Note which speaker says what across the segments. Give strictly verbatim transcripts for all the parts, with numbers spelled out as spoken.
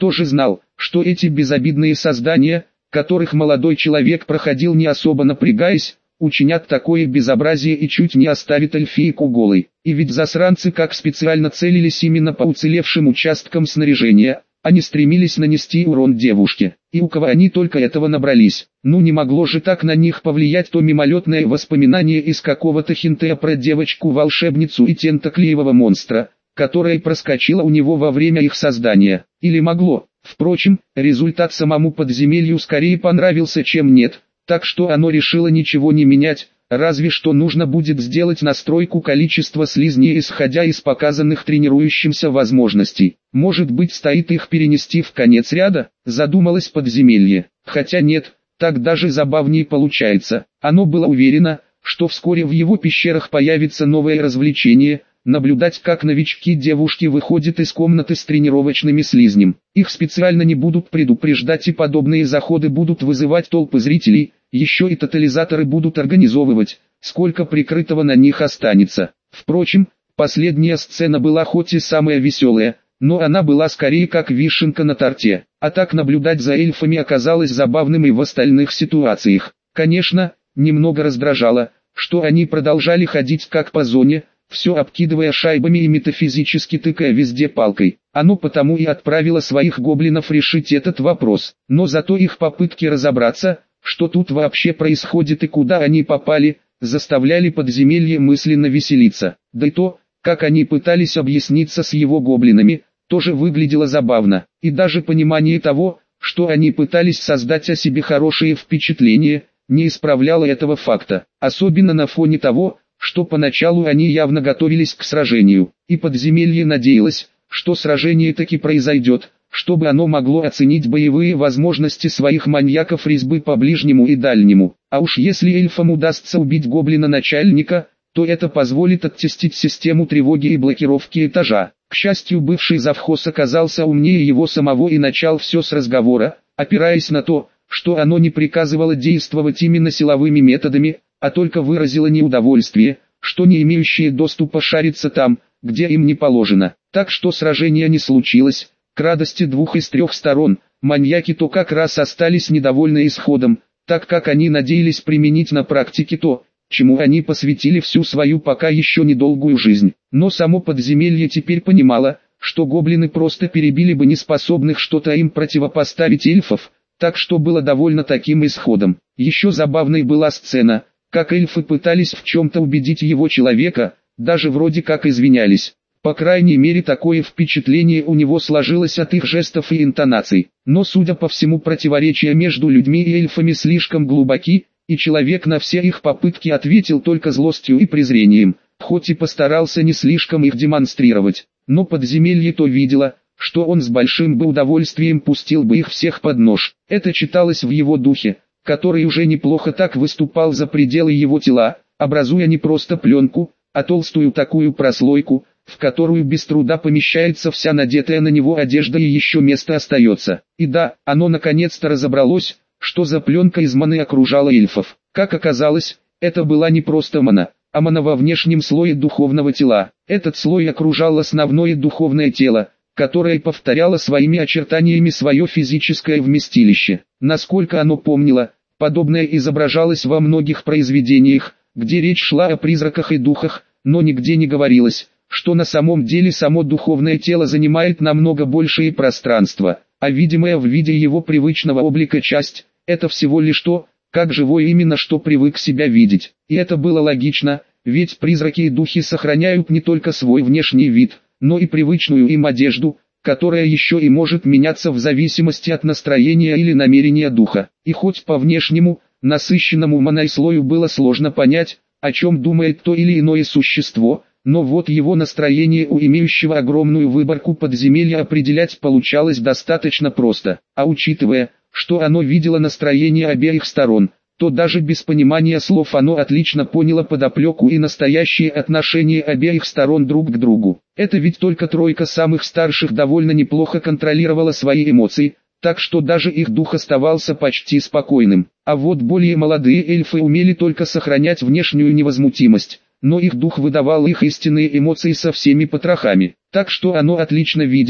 Speaker 1: Кто же знал, что эти безобидные создания, которых молодой человек проходил не особо напрягаясь, учинят такое безобразие и чуть не оставит эльфийку голой. И ведь засранцы как специально целились именно по уцелевшим участкам снаряжения, они стремились нанести урон девушке. И у кого они только этого набрались. Ну не могло же так на них повлиять то мимолетное воспоминание из какого-то хинтея про девочку-волшебницу и тентаклиевого монстра, которая проскочила у него во время их создания. Или могло. Впрочем, результат самому подземелью скорее понравился, чем нет. Так что оно решило ничего не менять, разве что нужно будет сделать настройку количества слизней, исходя из показанных тренирующимся возможностей. Может быть, стоит их перенести в конец ряда, задумалось подземелье. Хотя нет, так даже забавнее получается. Оно было уверено, что вскоре в его пещерах появится новое развлечение – наблюдать, как новички-девушки выходят из комнаты с тренировочными слизнем. Их специально не будут предупреждать, и подобные заходы будут вызывать толпы зрителей, еще и тотализаторы будут организовывать, сколько прикрытого на них останется. Впрочем, последняя сцена была хоть и самая веселая, но она была скорее как вишенка на торте. А так наблюдать за эльфами оказалось забавным и в остальных ситуациях. Конечно, немного раздражало, что они продолжали ходить как по зоне, все обкидывая шайбами и метафизически тыкая везде палкой. Оно потому и отправило своих гоблинов решить этот вопрос. Но зато их попытки разобраться, что тут вообще происходит и куда они попали, заставляли подземелье мысленно веселиться. Да и то, как они пытались объясниться с его гоблинами, тоже выглядело забавно. И даже понимание того, что они пытались создать о себе хорошее впечатление, не исправляло этого факта. Особенно на фоне того, что поначалу они явно готовились к сражению, и подземелье надеялось, что сражение таки произойдет, чтобы оно могло оценить боевые возможности своих маньяков резьбы по ближнему и дальнему. А уж если эльфам удастся убить гоблина-начальника, то это позволит оттестить систему тревоги и блокировки этажа. К счастью, бывший завхоз оказался умнее его самого и начал все с разговора, опираясь на то, что оно не приказывало действовать именно силовыми методами, а только выразило неудовольствие, что не имеющие доступа шарятся там, где им не положено. Так что сражения не случилось. К радости двух из трех сторон, маньяки то как раз остались недовольны исходом, так как они надеялись применить на практике то, чему они посвятили всю свою пока еще недолгую жизнь. Но само подземелье теперь понимало, что гоблины просто перебили бы неспособных что-то им противопоставить эльфов, так что было довольно таким исходом. Еще забавной была сцена, как эльфы пытались в чем-то убедить его человека, даже вроде как извинялись. По крайней мере такое впечатление у него сложилось от их жестов и интонаций. Но судя по всему, противоречия между людьми и эльфами слишком глубоки, и человек на все их попытки ответил только злостью и презрением, хоть и постарался не слишком их демонстрировать. Но подземелье то видело, что он с большим бы удовольствием пустил бы их всех под нож. Это читалось в его духе, который уже неплохо так выступал за пределы его тела, образуя не просто пленку, а толстую такую прослойку, в которую без труда помещается вся надетая на него одежда и еще место остается. И да, оно наконец-то разобралось, что за пленка из маны окружала эльфов. Как оказалось, это была не просто мана, а мана во внешнем слое духовного тела. Этот слой окружал основное духовное тело, которое повторяло своими очертаниями свое физическое вместилище. Насколько оно помнило, подобное изображалось во многих произведениях, где речь шла о призраках и духах, но нигде не говорилось, что на самом деле само духовное тело занимает намного большее пространство, а видимая в виде его привычного облика часть – это всего лишь то, как живой именно что привык себя видеть. И это было логично, ведь призраки и духи сохраняют не только свой внешний вид, но и привычную им одежду, которая еще и может меняться в зависимости от настроения или намерения духа. И хоть по внешнему, насыщенному маной слою было сложно понять, о чем думает то или иное существо, но вот его настроение у имеющего огромную выборку подземелья определять получалось достаточно просто. А учитывая, что оно видело настроение обеих сторон, то даже без понимания слов оно отлично поняло подоплеку и настоящие отношения обеих сторон друг к другу. Это ведь только тройка самых старших довольно неплохо контролировала свои эмоции, так что даже их дух оставался почти спокойным. А вот более молодые эльфы умели только сохранять внешнюю невозмутимость, но их дух выдавал их истинные эмоции со всеми потрохами. Так что оно отлично видело,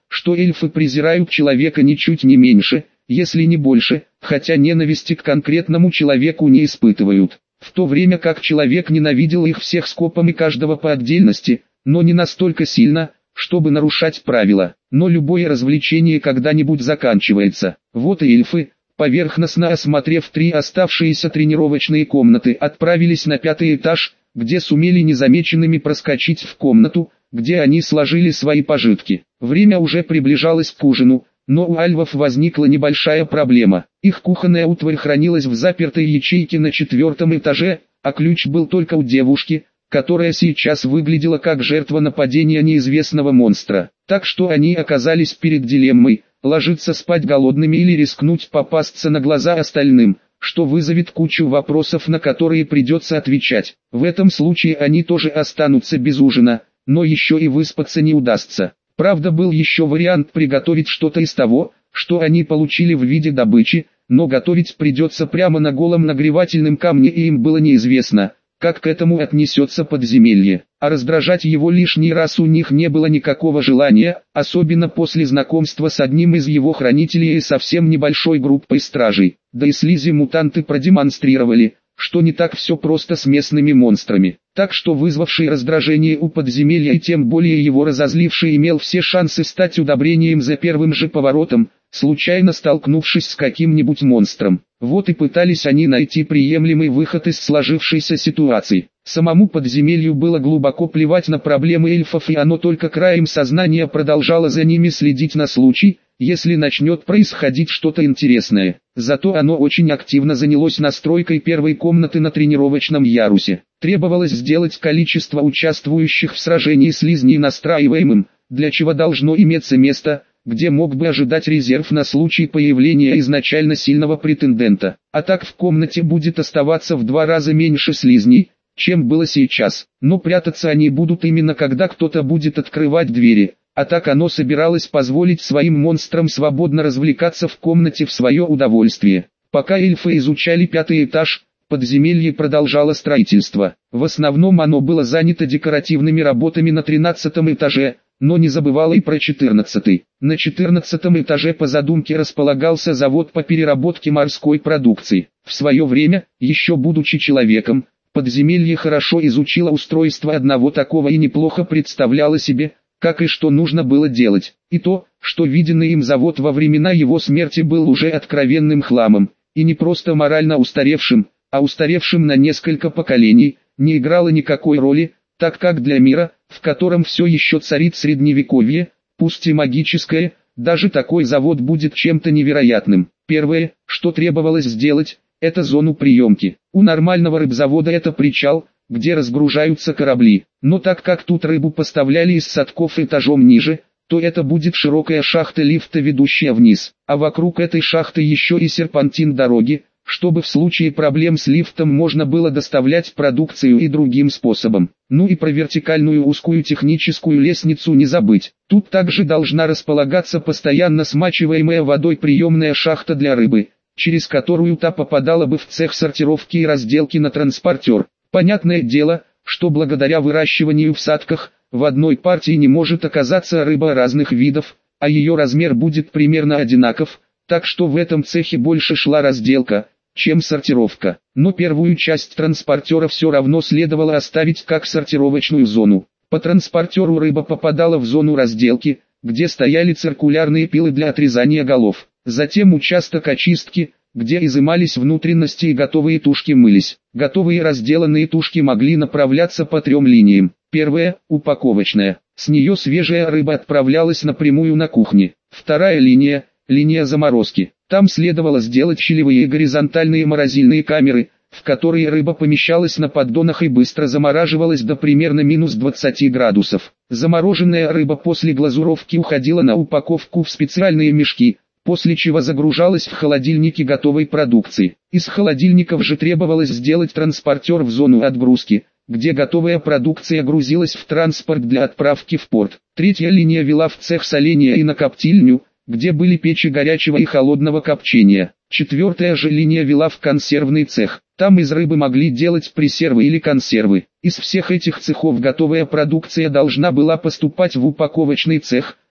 Speaker 1: что эльфы презирают человека ничуть не меньше, если не больше, хотя ненависти к конкретному человеку не испытывают. В то время как человек ненавидел их всех скопом и каждого по отдельности, но не настолько сильно, чтобы нарушать правила. Но любое развлечение когда-нибудь заканчивается. Вот и эльфы, поверхностно осмотрев три оставшиеся тренировочные комнаты, отправились на пятый этаж, где сумели незамеченными проскочить в комнату, где они сложили свои пожитки. Время уже приближалось к ужину, но у альвов возникла небольшая проблема. Их кухонная утварь хранилась в запертой ячейке на четвертом этаже, а ключ был только у девушки, которая сейчас выглядела как жертва нападения неизвестного монстра. Так что они оказались перед дилеммой: ложиться спать голодными или рискнуть попасться на глаза остальным, что вызовет кучу вопросов, на которые придется отвечать. В этом случае они тоже останутся без ужина, но еще и выспаться не удастся. Правда, был еще вариант приготовить что-то из того, что они получили в виде добычи, но готовить придется прямо на голом нагревательном камне, и им было неизвестно, как к этому отнесется подземелье. А раздражать его лишний раз у них не было никакого желания, особенно после знакомства с одним из его хранителей и совсем небольшой группой стражей. Да и слизи-мутанты продемонстрировали, что не так все просто с местными монстрами. Так что вызвавший раздражение у подземелья и тем более его разозливший имел все шансы стать удобрением за первым же поворотом, случайно столкнувшись с каким-нибудь монстром. Вот и пытались они найти приемлемый выход из сложившейся ситуации. Самому подземелью было глубоко плевать на проблемы эльфов, и оно только краем сознания продолжало за ними следить на случай, если начнет происходить что-то интересное. Зато оно очень активно занялось настройкой первой комнаты на тренировочном ярусе. Требовалось сделать количество участвующих в сражении слизней настраиваемым, для чего должно иметься место, где мог бы ожидать резерв на случай появления изначально сильного претендента. А так в комнате будет оставаться в два раза меньше слизней, чем было сейчас. Но прятаться они будут именно когда кто-то будет открывать двери. А так оно собиралось позволить своим монстрам свободно развлекаться в комнате в свое удовольствие. Пока эльфы изучали пятый этаж, подземелье продолжало строительство. В основном оно было занято декоративными работами на тринадцатом этаже, но не забывало и про четырнадцатый. На четырнадцатом этаже по задумке располагался завод по переработке морской продукции. В свое время, еще будучи человеком, подземелье хорошо изучило устройство одного такого и неплохо представляло себе, как и что нужно было делать. И то, что виденный им завод во времена его смерти был уже откровенным хламом, и не просто морально устаревшим, а устаревшим на несколько поколений, не играло никакой роли, так как для мира, в котором все еще царит средневековье, пусть и магическое, даже такой завод будет чем-то невероятным. Первое, что требовалось сделать, это зону приемки. У нормального рыбзавода это причал, где разгружаются корабли. Но так как тут рыбу поставляли из садков этажом ниже, то это будет широкая шахта лифта, ведущая вниз. А вокруг этой шахты еще и серпантин дороги, чтобы в случае проблем с лифтом можно было доставлять продукцию и другим способом. Ну и про вертикальную узкую техническую лестницу не забыть. Тут также должна располагаться постоянно смачиваемая водой приемная шахта для рыбы, через которую та попадала бы в цех сортировки и разделки на транспортер. Понятное дело, что благодаря выращиванию в садках, в одной партии не может оказаться рыба разных видов, а ее размер будет примерно одинаков, так что в этом цехе больше шла разделка, чем сортировка. Но первую часть транспортера все равно следовало оставить как сортировочную зону. По транспортеру рыба попадала в зону разделки, где стояли циркулярные пилы для отрезания голов. Затем участок очистки, где изымались внутренности и готовые тушки мылись. Готовые разделанные тушки могли направляться по трем линиям. Первая – упаковочная. С нее свежая рыба отправлялась напрямую на кухне. Вторая линия – линия заморозки. Там следовало сделать щелевые и горизонтальные морозильные камеры, в которые рыба помещалась на поддонах и быстро замораживалась до примерно минус двадцати градусов. Замороженная рыба после глазуровки уходила на упаковку в специальные мешки, после чего загружалась в холодильники готовой продукции. Из холодильников же требовалось сделать транспортер в зону отгрузки, где готовая продукция грузилась в транспорт для отправки в порт. Третья линия вела в цех соления и на коптильню, где были печи горячего и холодного копчения. Четвертая же линия вела в консервный цех. Там из рыбы могли делать пресервы или консервы. Из всех этих цехов готовая продукция должна была поступать в упаковочный цех,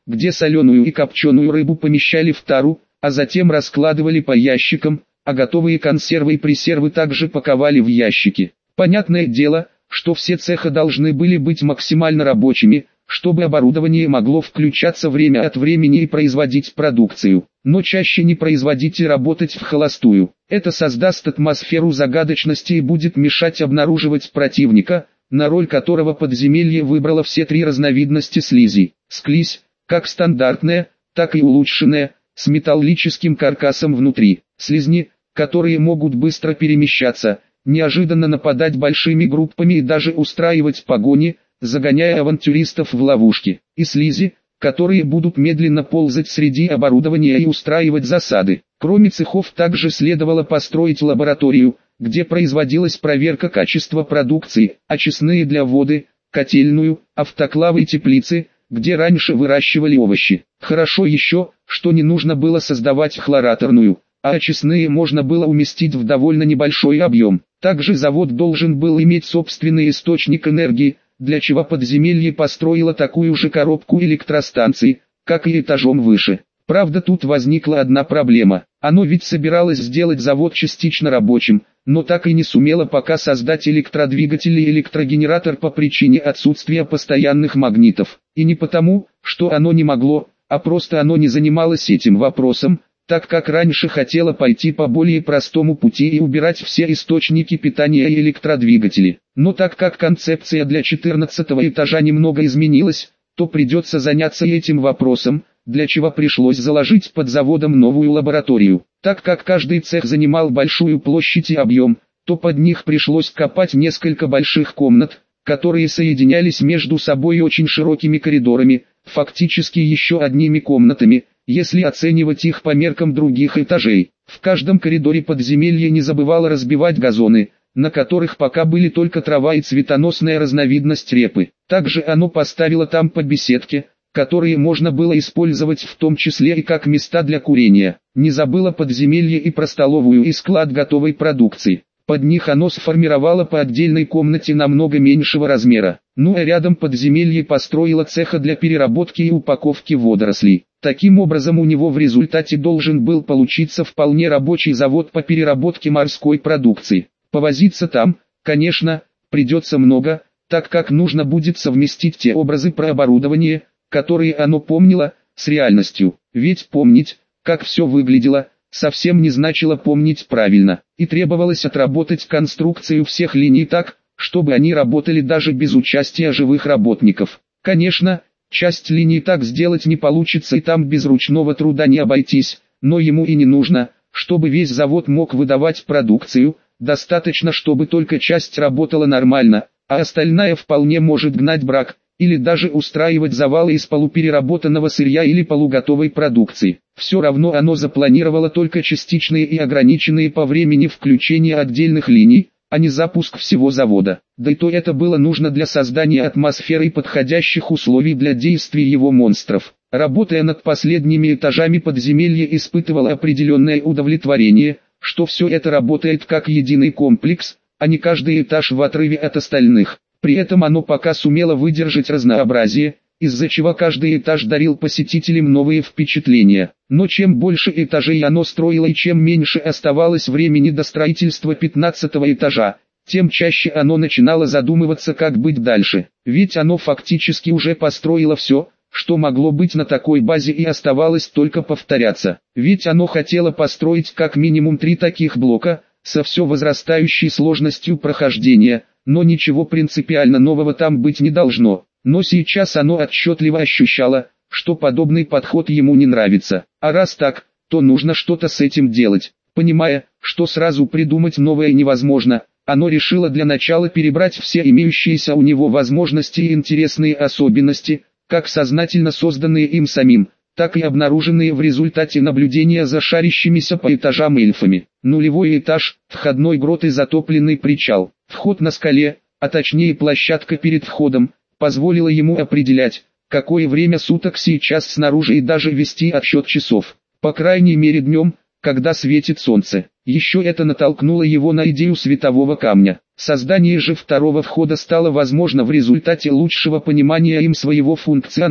Speaker 1: где соленую и копченую рыбу помещали в тару, а затем раскладывали по ящикам, а готовые консервы и пресервы также паковали в ящики. Понятное дело, что все цеха должны были быть максимально рабочими, чтобы оборудование могло включаться время от времени и производить продукцию, но чаще не производить и работать в холостую. Это создаст атмосферу загадочности и будет мешать обнаруживать противника, на роль которого подземелье выбрало все три разновидности слизи. Склизь, как стандартная, так и улучшенная, с металлическим каркасом внутри. Слизни, которые могут быстро перемещаться, неожиданно нападать большими группами и даже устраивать погони, загоняя авантюристов в ловушки. И слизи, которые будут медленно ползать среди оборудования и устраивать засады. Кроме цехов также следовало построить лабораторию, где производилась проверка качества продукции, очистные для воды, котельную, автоклавы и теплицы, где раньше выращивали овощи. Хорошо еще, что не нужно было создавать хлораторную, а очистные можно было уместить в довольно небольшой объем. Также завод должен был иметь собственный источник энергии, для чего подземелье построило такую же коробку электростанций, как и этажом выше. Правда, тут возникла одна проблема. Оно ведь собиралось сделать завод частично рабочим, но так и не сумело пока создать электродвигатель и электрогенератор по причине отсутствия постоянных магнитов. И не потому, что оно не могло, а просто оно не занималось этим вопросом, так как раньше хотело пойти по более простому пути и убирать все источники питания и электродвигатели. Но так как концепция для четырнадцатого этажа немного изменилась, то придется заняться этим вопросом, для чего пришлось заложить под заводом новую лабораторию. Так как каждый цех занимал большую площадь и объем, то под них пришлось копать несколько больших комнат, которые соединялись между собой очень широкими коридорами, фактически еще одними комнатами, если оценивать их по меркам других этажей. В каждом коридоре подземелья не забывало разбивать газоны, на которых пока были только трава и цветоносная разновидность репы. Также оно поставило там по беседке, которые можно было использовать в том числе и как места для курения. Не забыло подземелье и про столовую и склад готовой продукции. Под них оно сформировало по отдельной комнате намного меньшего размера. Ну а рядом подземелье построило цеха для переработки и упаковки водорослей. Таким образом у него в результате должен был получиться вполне рабочий завод по переработке морской продукции. Повозиться там, конечно, придется много, так как нужно будет совместить те образы про оборудование, которые оно помнило, с реальностью. Ведь помнить, как все выглядело, совсем не значило помнить правильно, и требовалось отработать конструкцию всех линий так, чтобы они работали даже без участия живых работников. Конечно, часть линий так сделать не получится и там без ручного труда не обойтись, но ему и не нужно, чтобы весь завод мог выдавать продукцию, достаточно чтобы только часть работала нормально, а остальная вполне может гнать брак, или даже устраивать завалы из полупереработанного сырья или полуготовой продукции. Все равно оно запланировало только частичные и ограниченные по времени включения отдельных линий, а не запуск всего завода. Да и то это было нужно для создания атмосферы и подходящих условий для действий его монстров. Работая над последними этажами подземелья испытывало определенное удовлетворение, что все это работает как единый комплекс, а не каждый этаж в отрыве от остальных. При этом оно пока сумело выдержать разнообразие, из-за чего каждый этаж дарил посетителям новые впечатления. Но чем больше этажей оно строило и чем меньше оставалось времени до строительства пятнадцатого этажа, тем чаще оно начинало задумываться, как быть дальше. Ведь оно фактически уже построило все, что могло быть на такой базе, и оставалось только повторяться. Ведь оно хотело построить как минимум три таких блока, со все возрастающей сложностью прохождения, но ничего принципиально нового там быть не должно. Но сейчас оно отчетливо ощущало, что подобный подход ему не нравится. А раз так, то нужно что-то с этим делать. Понимая, что сразу придумать новое невозможно, оно решило для начала перебрать все имеющиеся у него возможности и интересные особенности, как сознательно созданные им самим, так и обнаруженные в результате наблюдения за шарящимися по этажам эльфами. Нулевой этаж, входной грот и затопленный причал. Вход на скале, а точнее площадка перед входом, позволила ему определять, какое время суток сейчас снаружи и даже вести отсчет часов. По крайней мере днем, когда светит солнце. Еще это натолкнуло его на идею светового камня. Создание же второго входа стало возможно в результате лучшего понимания им своего функционала.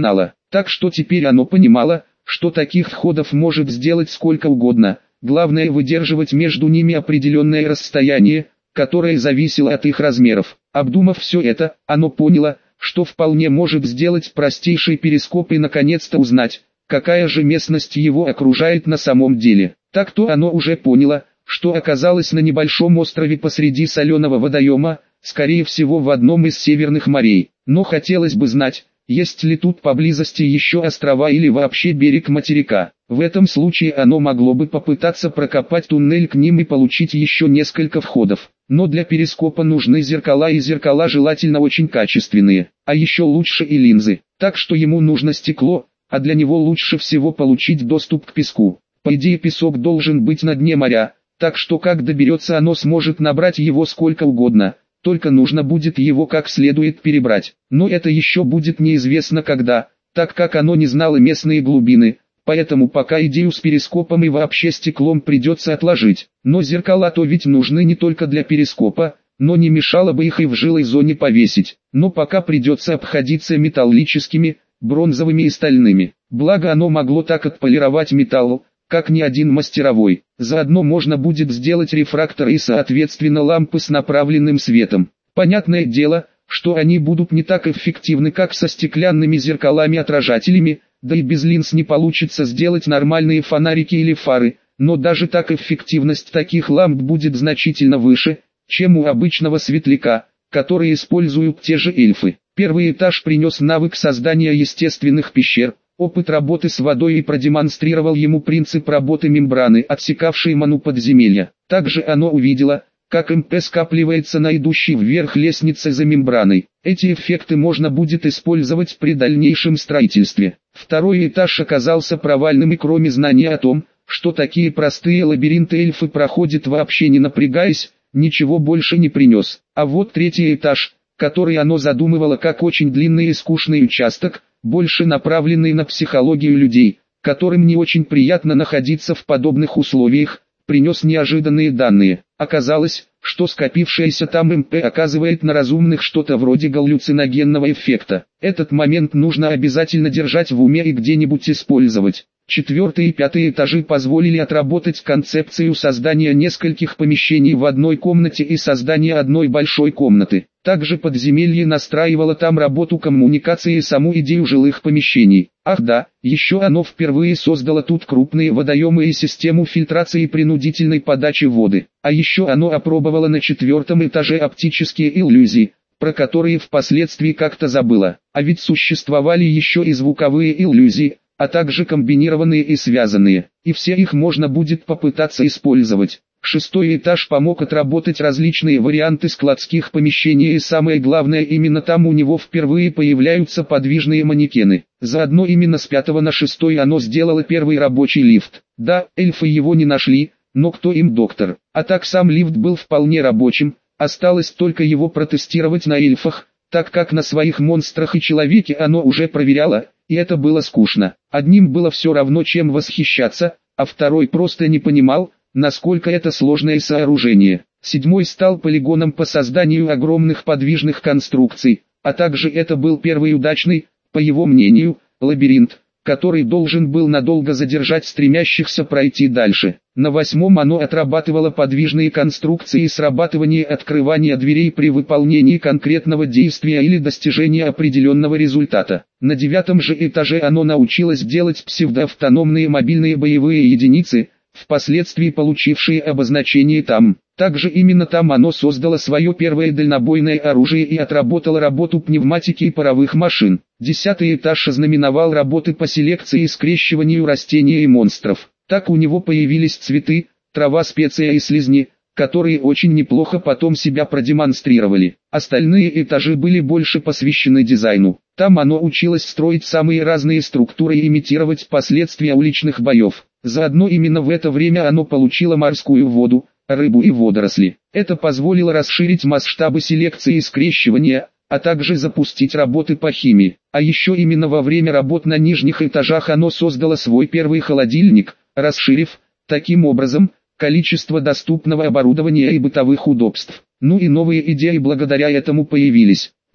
Speaker 1: Так что теперь оно понимало, что таких входов может сделать сколько угодно, главное выдерживать между ними определенное расстояние, которое зависело от их размеров. Обдумав все это, оно поняло, что вполне может сделать простейший перископ и наконец-то узнать, какая же местность его окружает на самом деле. Так-то оно уже поняло, что оказалось на небольшом острове посреди соленого водоема, скорее всего в одном из северных морей. Но хотелось бы знать, есть ли тут поблизости еще острова или вообще берег материка. В этом случае оно могло бы попытаться прокопать туннель к ним и получить еще несколько входов. Но для перископа нужны зеркала, и зеркала желательно очень качественные, а еще лучше и линзы. Так что ему нужно стекло, а для него лучше всего получить доступ к песку. По идее песок должен быть на дне моря, так что как доберется оно сможет набрать его сколько угодно, только нужно будет его как следует перебрать. Но это еще будет неизвестно когда, так как оно не знало местные глубины, поэтому пока идею с перископом и вообще стеклом придется отложить. Но зеркала-то ведь нужны не только для перископа, но не мешало бы их и в жилой зоне повесить. Но пока придется обходиться металлическими, бронзовыми и стальными. Благо оно могло так отполировать металл, как ни один мастеровой. Заодно можно будет сделать рефрактор и соответственно лампы с направленным светом. Понятное дело, что они будут не так эффективны, как со стеклянными зеркалами-отражателями, да и без линз не получится сделать нормальные фонарики или фары, но даже так эффективность таких ламп будет значительно выше, чем у обычного светляка, который используют те же эльфы. Первый этаж принес навык создания естественных пещер, опыт работы с водой и продемонстрировал ему принцип работы мембраны, отсекавшей ману подземелья. Также оно увидело, как МП скапливается на идущей вверх лестнице за мембраной. Эти эффекты можно будет использовать при дальнейшем строительстве. Второй этаж оказался провальным и кроме знания о том, что такие простые лабиринты эльфы проходят вообще не напрягаясь, ничего больше не принес. А вот третий этаж, который оно задумывало как очень длинный и скучный участок, больше направленный на психологию людей, которым не очень приятно находиться в подобных условиях, принес неожиданные данные. Оказалось, что скопившееся там МП оказывает на разумных что-то вроде галлюциногенного эффекта. Этот момент нужно обязательно держать в уме и где-нибудь использовать. Четвертый и пятый этажи позволили отработать концепцию создания нескольких помещений в одной комнате и создания одной большой комнаты. Также подземелье настраивало там работу коммуникации и саму идею жилых помещений. Ах да, еще оно впервые создало тут крупные водоемы и систему фильтрации и принудительной подачи воды. А еще оно опробовало на четвертом этаже оптические иллюзии, про которые впоследствии как-то забыло. А ведь существовали еще и звуковые иллюзии, а также комбинированные и связанные, и все их можно будет попытаться использовать. Шестой этаж помог отработать различные варианты складских помещений и самое главное, именно там у него впервые появляются подвижные манекены. Заодно именно с пятого на шестой оно сделало первый рабочий лифт. Да, эльфы его не нашли, но кто им доктор? А так сам лифт был вполне рабочим, осталось только его протестировать на эльфах, так как на своих монстрах и человеке оно уже проверяло, и это было скучно. Одним было все равно чем восхищаться, а второй просто не понимал, насколько это сложное сооружение. Седьмой стал полигоном по созданию огромных подвижных конструкций, а также это был первый удачный, по его мнению, лабиринт, который должен был надолго задержать стремящихся пройти дальше. На восьмом оно отрабатывало подвижные конструкции и срабатывание открывания дверей при выполнении конкретного действия или достижении определенного результата. На девятом же этаже оно научилось делать псевдоавтономные мобильные боевые единицы, впоследствии получившие обозначение ТАМ. Также именно там оно создало свое первое дальнобойное оружие и отработало работу пневматики и паровых машин. Десятый этаж ознаменовал работы по селекции и скрещиванию растений и монстров. Так у него появились цветы, трава, специя и слизни, которые очень неплохо потом себя продемонстрировали. Остальные этажи были больше посвящены дизайну. Там оно училось строить самые разные структуры и имитировать последствия уличных боев. Заодно именно в это время оно получило морскую воду, рыбу и водоросли. Это позволило расширить масштабы селекции и скрещивания, а также запустить работы по химии. А еще именно во время работ на нижних этажах оно создало свой первый холодильник, расширив, таким образом, количество доступного оборудования и бытовых удобств. Ну и новые идеи благодаря этому появились.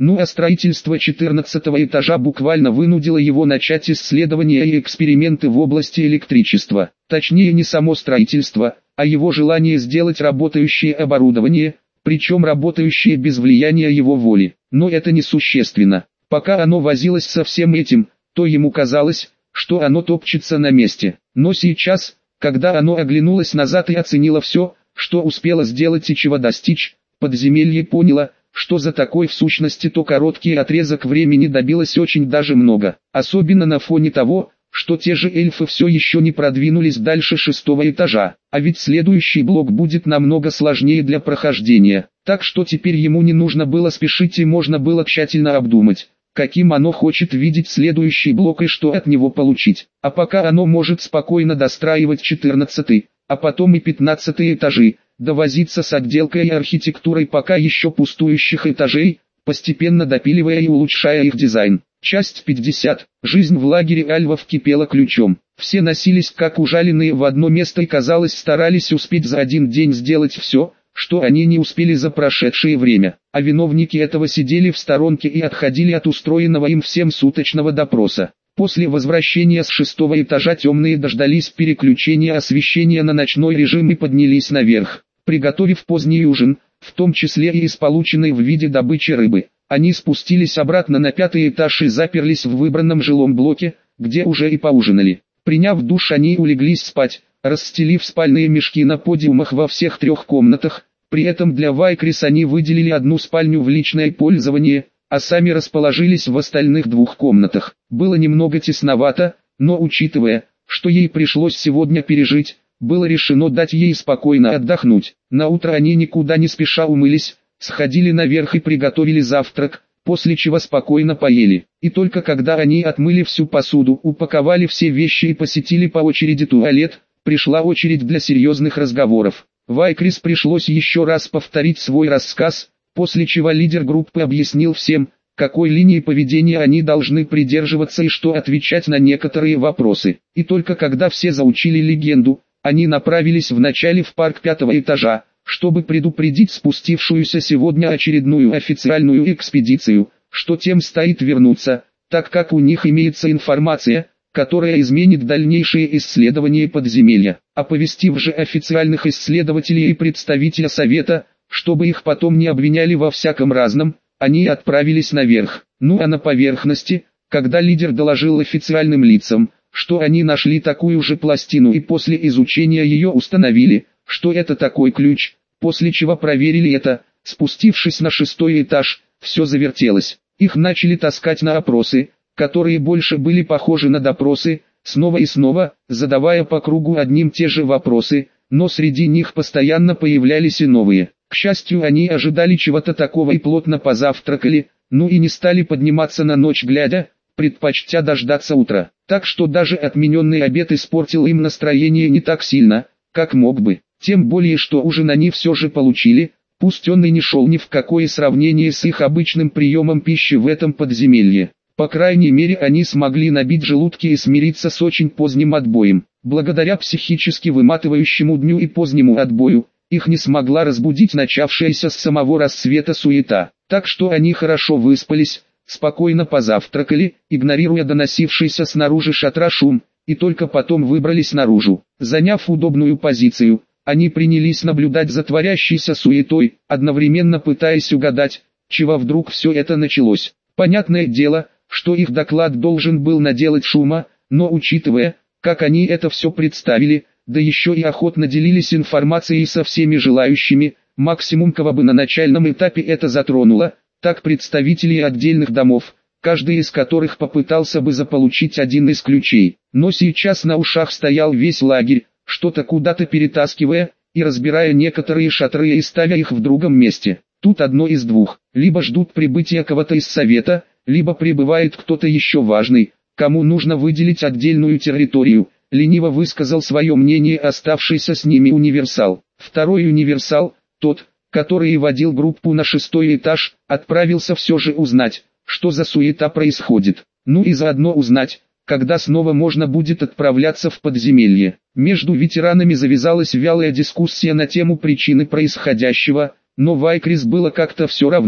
Speaker 1: Ну а строительство четырнадцатого этажа буквально вынудило его начать исследования и эксперименты в области электричества. Точнее не само строительство, а его желание сделать работающее оборудование, причем работающее без влияния его воли. Но это несущественно. Пока оно возилось со всем этим, то ему казалось, что оно топчется на месте. Но сейчас, когда оно оглянулось назад и оценило все, что успело сделать и чего достичь, подземелье поняло, что за такой в сущности то короткий отрезок времени добилось очень даже много. Особенно на фоне того, что те же эльфы все еще не продвинулись дальше шестого этажа. А ведь следующий блок будет намного сложнее для прохождения. Так что теперь ему не нужно было спешить и можно было тщательно обдумать, каким оно хочет видеть следующий блок и что от него получить. А пока оно может спокойно достраивать четырнадцатый, а потом и пятнадцатый этажи, довозиться с отделкой и архитектурой пока еще пустующих этажей, постепенно допиливая и улучшая их дизайн. Часть пятьдесят. Жизнь в лагере альвов кипела ключом. Все носились как ужаленные в одно место и, казалось, старались успеть за один день сделать все, что они не успели за прошедшее время. А виновники этого сидели в сторонке и отходили от устроенного им всем суточного допроса. После возвращения с шестого этажа темные дождались переключения освещения на ночной режим и поднялись наверх. Приготовив поздний ужин, в том числе и из полученной в виде добычи рыбы, они спустились обратно на пятый этаж и заперлись в выбранном жилом блоке, где уже и поужинали. Приняв душ, они улеглись спать, расстелив спальные мешки на подиумах во всех трех комнатах. При этом для Вайкрис они выделили одну спальню в личное пользование, а сами расположились в остальных двух комнатах. Было немного тесновато, но учитывая, что ей пришлось сегодня пережить, было решено дать ей спокойно отдохнуть. На утро они никуда не спеша умылись, сходили наверх и приготовили завтрак, после чего спокойно поели. И только когда они отмыли всю посуду, упаковали все вещи и посетили по очереди туалет, пришла очередь для серьезных разговоров. Вайкрис пришлось еще раз повторить свой рассказ, после чего лидер группы объяснил всем, какой линии поведения они должны придерживаться и что отвечать на некоторые вопросы. И только когда все заучили легенду, они направились вначале в парк пятого этажа, чтобы предупредить спустившуюся сегодня очередную официальную экспедицию, что тем стоит вернуться, так как у них имеется информация, которая изменит дальнейшие исследования подземелья. Оповестив же официальных исследователей и представителя совета, чтобы их потом не обвиняли во всяком разном, они отправились наверх. Ну а на поверхности, когда лидер доложил официальным лицам, что они нашли такую же пластину и после изучения ее установили, что это такой ключ, после чего проверили это, спустившись на шестой этаж, все завертелось. Их начали таскать на опросы, которые больше были похожи на допросы, снова и снова, задавая по кругу одним те же вопросы, но среди них постоянно появлялись и новые. К счастью, они ожидали чего-то такого и плотно позавтракали, ну и не стали подниматься на ночь глядя, предпочтя дождаться утра. Так что даже отмененный обед испортил им настроение не так сильно, как мог бы. Тем более, что ужин они все же получили, пусть он и не шел ни в какое сравнение с их обычным приемом пищи в этом подземелье. По крайней мере, они смогли набить желудки и смириться с очень поздним отбоем. Благодаря психически выматывающему дню и позднему отбою, их не смогла разбудить начавшаяся с самого рассвета суета. Так что они хорошо выспались, спокойно позавтракали, игнорируя доносившийся снаружи шатра шум, и только потом выбрались наружу. Заняв удобную позицию, они принялись наблюдать за творящейся суетой, одновременно пытаясь угадать, чего вдруг все это началось. Понятное дело, что их доклад должен был наделать шума, но учитывая, как они это все представили, да еще и охотно делились информацией со всеми желающими, максимум кого бы на начальном этапе это затронуло, так представители отдельных домов, каждый из которых попытался бы заполучить один из ключей. Но сейчас на ушах стоял весь лагерь, что-то куда-то перетаскивая, и разбирая некоторые шатры и ставя их в другом месте. Тут одно из двух: либо ждут прибытия кого-то из совета, либо прибывает кто-то еще важный, кому нужно выделить отдельную территорию. Лениво высказал свое мнение оставшийся с ними универсал. Второй универсал, тот, который водил группу на шестой этаж, отправился все же узнать, что за суета происходит. Ну и заодно узнать, когда снова можно будет отправляться в подземелье. Между ветеранами завязалась вялая дискуссия на тему причины происходящего, но Вайкрис было как-то все равно.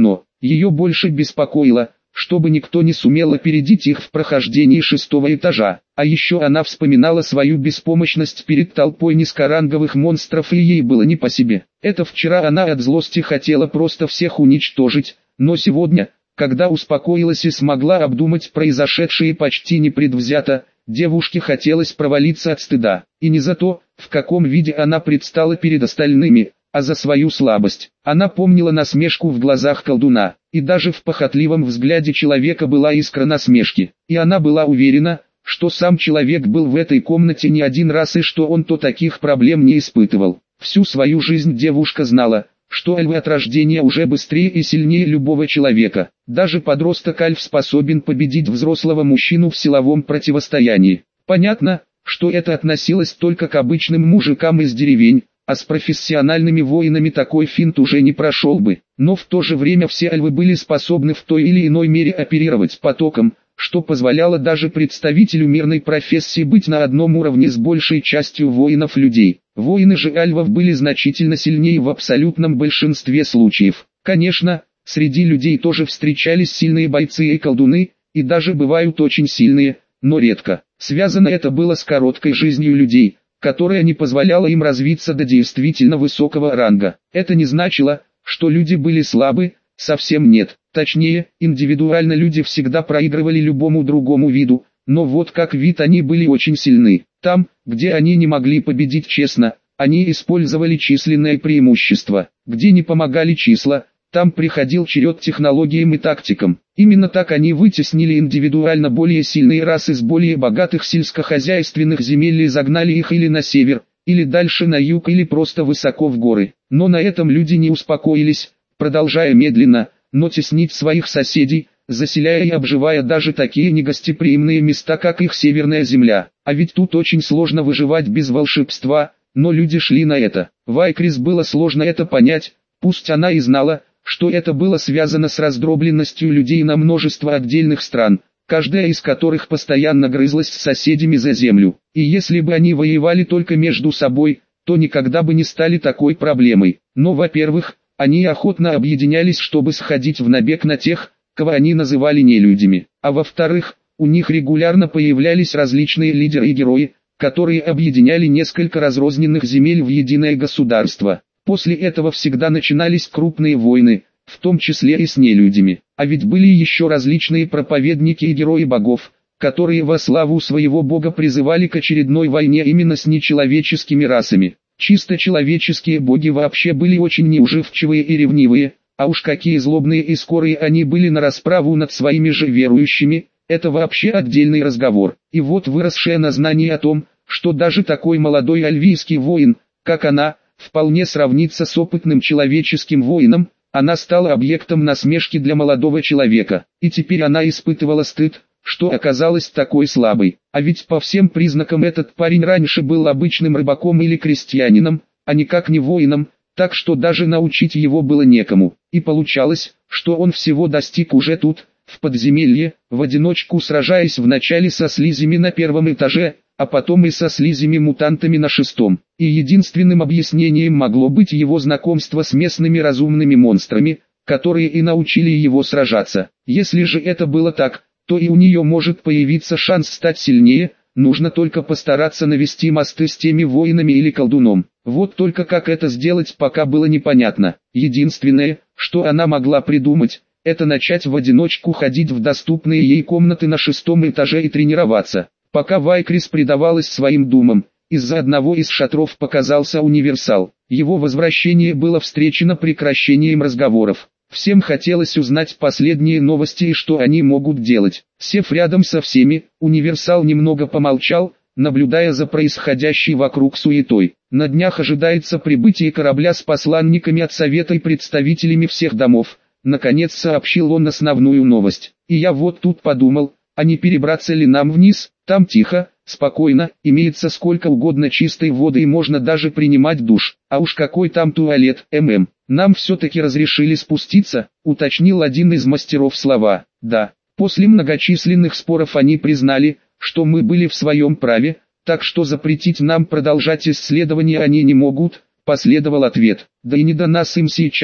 Speaker 1: Ее больше беспокоило, чтобы никто не сумел опередить их в прохождении шестого этажа. А еще она вспоминала свою беспомощность перед толпой низкоранговых монстров, и ей было не по себе. Это вчера она от злости хотела просто всех уничтожить, но сегодня, когда успокоилась и смогла обдумать произошедшее почти непредвзято, девушке хотелось провалиться от стыда. И не за то, в каком виде она предстала перед остальными, а за свою слабость. Она помнила насмешку в глазах колдуна, и даже в похотливом взгляде человека была искра насмешки. И она была уверена, что сам человек был в этой комнате не один раз и что он то таких проблем не испытывал. Всю свою жизнь девушка знала, что эльфы от рождения уже быстрее и сильнее любого человека. Даже подросток эльф способен победить взрослого мужчину в силовом противостоянии. Понятно, что это относилось только к обычным мужикам из деревень, а с профессиональными воинами такой финт уже не прошел бы. Но в то же время все эльфы были способны в той или иной мере оперировать потоком, что позволяло даже представителю мирной профессии быть на одном уровне с большей частью воинов-людей. Воины же эльфов были значительно сильнее в абсолютном большинстве случаев. Конечно, среди людей тоже встречались сильные бойцы и колдуны, и даже бывают очень сильные, но редко. Связано это было с короткой жизнью людей, которая не позволяла им развиться до действительно высокого ранга. Это не значило, что люди были слабы, совсем нет. Точнее, индивидуально люди всегда проигрывали любому другому виду, но вот как вид они были очень сильны. Там, где они не могли победить честно, они использовали численное преимущество. Где не помогали числа, там приходил черед технологиям и тактикам. Именно так они вытеснили индивидуально более сильные расы с более богатых сельскохозяйственных земель и загнали их или на север, или дальше на юг, или просто высоко в горы. Но на этом люди не успокоились, продолжая медленно, но теснить своих соседей, заселяя и обживая даже такие негостеприимные места, как их северная земля. А ведь тут очень сложно выживать без волшебства, но люди шли на это. Вайкрис было сложно это понять, пусть она и знала, что это было связано с раздробленностью людей на множество отдельных стран, каждая из которых постоянно грызлась с соседями за землю. И если бы они воевали только между собой, то никогда бы не стали такой проблемой. Но, во-первых, они охотно объединялись, чтобы сходить в набег на тех, кого они называли нелюдями. А во-вторых, у них регулярно появлялись различные лидеры и герои, которые объединяли несколько разрозненных земель в единое государство. После этого всегда начинались крупные войны, в том числе и с нелюдями. А ведь были еще различные проповедники и герои богов, которые во славу своего бога призывали к очередной войне именно с нечеловеческими расами. Чисто человеческие боги вообще были очень неуживчивые и ревнивые, а уж какие злобные и скорые они были на расправу над своими же верующими, это вообще отдельный разговор. И вот выросшее на знании о том, что даже такой молодой альвийский воин, как она, вполне сравнится с опытным человеческим воином, она стала объектом насмешки для молодого человека. И теперь она испытывала стыд, что оказалась такой слабой. А ведь по всем признакам этот парень раньше был обычным рыбаком или крестьянином, а никак не воином, так что даже научить его было некому. И получалось, что он всего достиг уже тут, в подземелье, в одиночку сражаясь вначале со слизями на первом этаже, а потом и со слизями-мутантами на шестом. И единственным объяснением могло быть его знакомство с местными разумными монстрами, которые и научили его сражаться. Если же это было так, то и у нее может появиться шанс стать сильнее, нужно только постараться навести мосты с теми воинами или колдуном. Вот только как это сделать, пока было непонятно. Единственное, что она могла придумать, это начать в одиночку ходить в доступные ей комнаты на шестом этаже и тренироваться. Пока Вайкрис предавалась своим думам, из-за одного из шатров показался универсал. Его возвращение было встречено прекращением разговоров. Всем хотелось узнать последние новости и что они могут делать. Сев рядом со всеми, универсал немного помолчал, наблюдая за происходящей вокруг суетой. На днях ожидается прибытие корабля с посланниками от Совета и представителями всех домов. Наконец сообщил он основную новость. И я вот тут подумал, а не перебраться ли нам вниз? Там тихо, спокойно, имеется сколько угодно чистой воды и можно даже принимать душ. А уж какой там туалет, мм. Нам все-таки разрешили спуститься, уточнил один из мастеров слова. Да, после многочисленных споров они признали, что мы были в своем праве, так что запретить нам продолжать исследования они не могут, последовал ответ. Да и не до нас им сейчас,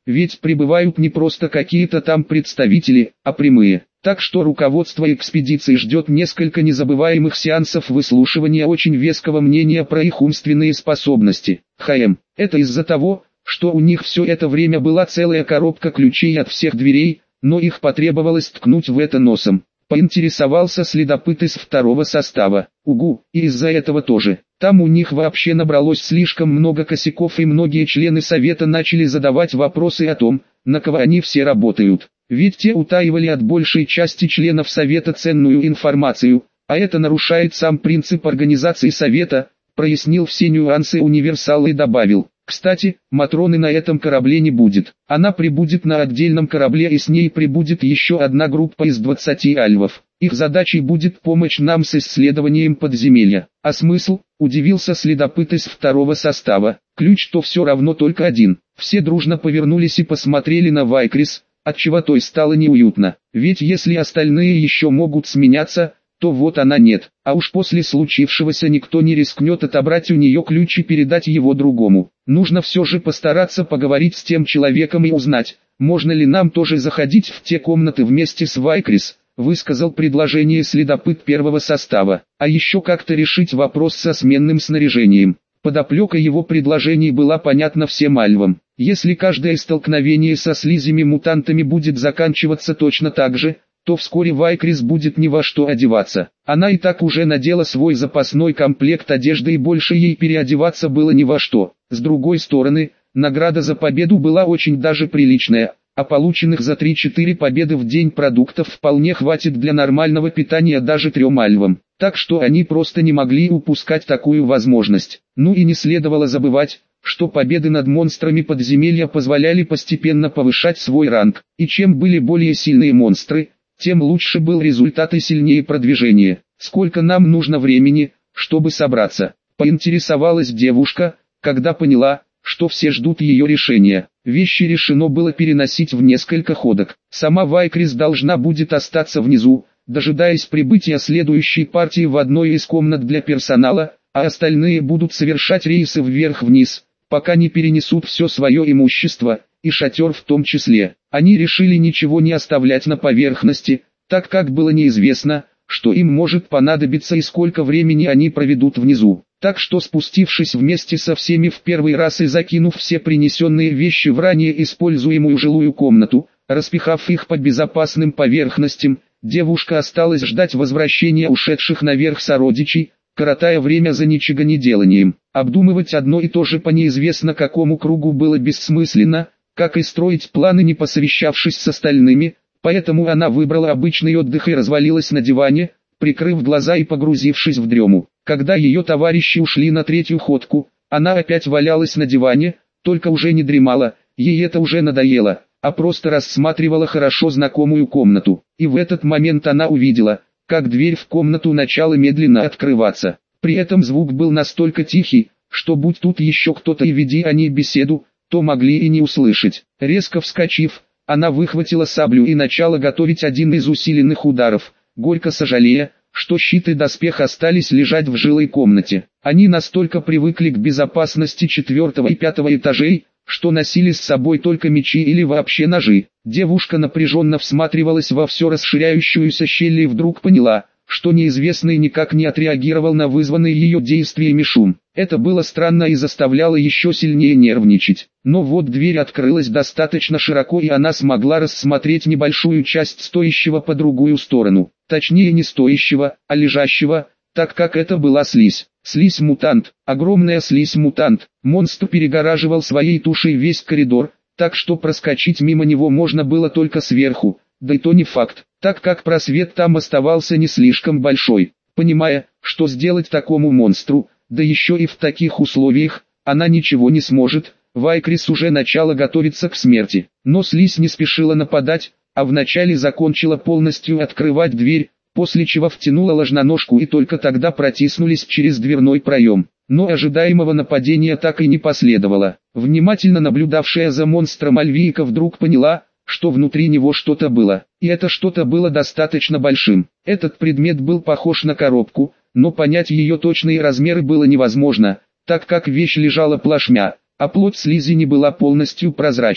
Speaker 1: ведь прибывают не просто какие-то там представители, а прямые. Так что руководство экспедиции ждет несколько незабываемых сеансов выслушивания очень веского мнения про их умственные способности. ХМ. Это из-за того, что у них все это время была целая коробка ключей от всех дверей, но их потребовалось ткнуть в это носом. Поинтересовался следопыт из второго состава. Угу, и из-за этого тоже. Там у них вообще набралось слишком много косяков, и многие члены совета начали задавать вопросы о том, на кого они все работают. Ведь те утаивали от большей части членов совета ценную информацию, а это нарушает сам принцип организации совета, прояснил все нюансы универсал и добавил. Кстати, Матроны на этом корабле не будет. Она прибудет на отдельном корабле, и с ней прибудет еще одна группа из двадцати альвов. Их задачей будет помочь нам с исследованием подземелья. А смысл? Удивился следопыт из второго состава. Ключ-то все равно только один. Все дружно повернулись и посмотрели на Вайкрис, отчего той стало неуютно. Ведь если остальные еще могут сменяться, то вот она нет, а уж после случившегося никто не рискнет отобрать у нее ключ и передать его другому. Нужно все же постараться поговорить с тем человеком и узнать, можно ли нам тоже заходить в те комнаты вместе с Вайкрис, высказал предложение следопыт первого состава, а еще как-то решить вопрос со сменным снаряжением. Подоплека его предложений была понятна всем альвам. Если каждое столкновение со слизями-мутантами будет заканчиваться точно так же, то вскоре Вайкрис будет ни во что одеваться. Она и так уже надела свой запасной комплект одежды, и больше ей переодеваться было ни во что. С другой стороны, награда за победу была очень даже приличная, а полученных за три-четыре победы в день продуктов вполне хватит для нормального питания даже трем альвам. Так что они просто не могли упускать такую возможность. Ну и не следовало забывать, что победы над монстрами подземелья позволяли постепенно повышать свой ранг. И чем были более сильные монстры, тем лучше был результат и сильнее продвижение. Сколько нам нужно времени, чтобы собраться? Поинтересовалась девушка, когда поняла, что все ждут ее решения. Вещи решено было переносить в несколько ходок. Сама Вайкрис должна будет остаться внизу, дожидаясь прибытия следующей партии в одной из комнат для персонала, а остальные будут совершать рейсы вверх-вниз, пока не перенесут все свое имущество, и шатер в том числе. Они решили ничего не оставлять на поверхности, так как было неизвестно, что им может понадобиться и сколько времени они проведут внизу. Так что, спустившись вместе со всеми в первый раз и закинув все принесенные вещи в ранее используемую жилую комнату, распихав их по безопасным поверхностям, девушка осталась ждать возвращения ушедших наверх сородичей, коротая время за ничегонеделанием. Обдумывать одно и то же по неизвестно какому кругу было бессмысленно, как и строить планы, не посовещавшись с остальными, поэтому она выбрала обычный отдых и развалилась на диване, прикрыв глаза и погрузившись в дрему. Когда ее товарищи ушли на третью ходку, она опять валялась на диване, только уже не дремала, ей это уже надоело, а просто рассматривала хорошо знакомую комнату. И в этот момент она увидела, как дверь в комнату начала медленно открываться. При этом звук был настолько тихий, что будь тут еще кто-то и веди они беседу, то могли и не услышать. Резко вскочив, она выхватила саблю и начала готовить один из усиленных ударов, горько сожалея, что щит и доспех остались лежать в жилой комнате. Они настолько привыкли к безопасности четвертого и пятого этажей, что носили с собой только мечи или вообще ножи. Девушка напряженно всматривалась во все расширяющуюся щель и вдруг поняла, что неизвестный никак не отреагировал на вызванный ее действиями шум. Это было странно и заставляло еще сильнее нервничать. Но вот дверь открылась достаточно широко, и она смогла рассмотреть небольшую часть стоящего по другую сторону. Точнее, не стоящего, а лежащего, так как это была слизь. Слизь-мутант, огромная слизь-мутант. Монстр перегораживал своей тушей весь коридор, так что проскочить мимо него можно было только сверху, да и то не факт, так как просвет там оставался не слишком большой. Понимая, что сделать такому монстру, да еще и в таких условиях, она ничего не сможет, Вайкрис уже начала готовиться к смерти. Но слизь не спешила нападать, а вначале закончила полностью открывать дверь, после чего втянула ложноножку и только тогда протиснулись через дверной проем. Но ожидаемого нападения так и не последовало. Внимательно наблюдавшая за монстром Альвийка вдруг поняла, что внутри него что-то было, и это что-то было достаточно большим. Этот предмет был похож на коробку, но понять ее точные размеры было невозможно, так как вещь лежала плашмя, а плоть слизи не была полностью прозрачной.